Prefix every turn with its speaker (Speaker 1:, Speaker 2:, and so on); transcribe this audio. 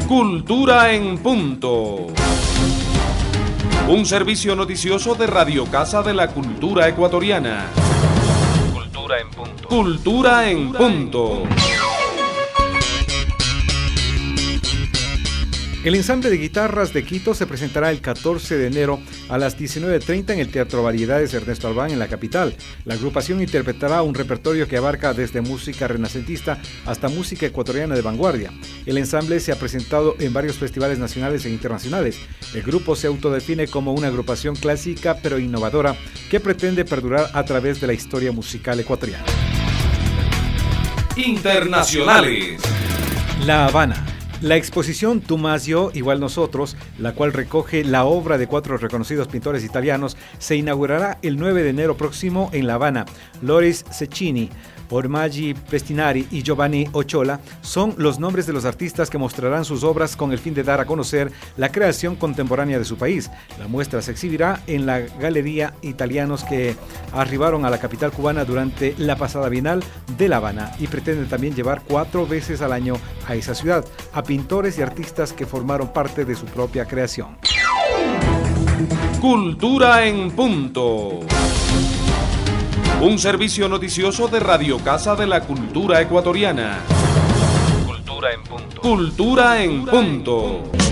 Speaker 1: Cultura en Punto. Un servicio noticioso de Radio Casa de la Cultura Ecuatoriana. Cultura en Punto. Cultura en Punto.
Speaker 2: El ensamble de guitarras de Quito se presentará el 14 de enero a las 19:30 en el Teatro Variedades Ernesto Albán en la capital. La agrupación interpretará un repertorio que abarca desde música renacentista hasta música ecuatoriana de vanguardia. El ensamble se ha presentado en varios festivales nacionales e internacionales. El grupo se autodefine como una agrupación clásica pero innovadora que pretende perdurar a través de la historia musical ecuatoriana.
Speaker 1: Internacionales.
Speaker 2: La Habana. La exposición Tu más yo, igual nosotros, la cual recoge la obra de 4 reconocidos pintores italianos, se inaugurará el 9 de enero próximo en La Habana. Loris Cecchini, Ormaggi Pestinari y Giovanni Ochola son los nombres de los artistas que mostrarán sus obras con el fin de dar a conocer la creación contemporánea de su país. La muestra se exhibirá en la Galería Italianos que arribaron a la capital cubana durante la pasada Bienal de La Habana y pretende también llevar 4 veces al año a esa ciudad a pintores y artistas que formaron parte de su propia creación.
Speaker 1: Cultura en Punto. Un servicio noticioso de Radio Casa de la Cultura Ecuatoriana. Cultura en Punto. Cultura en Punto.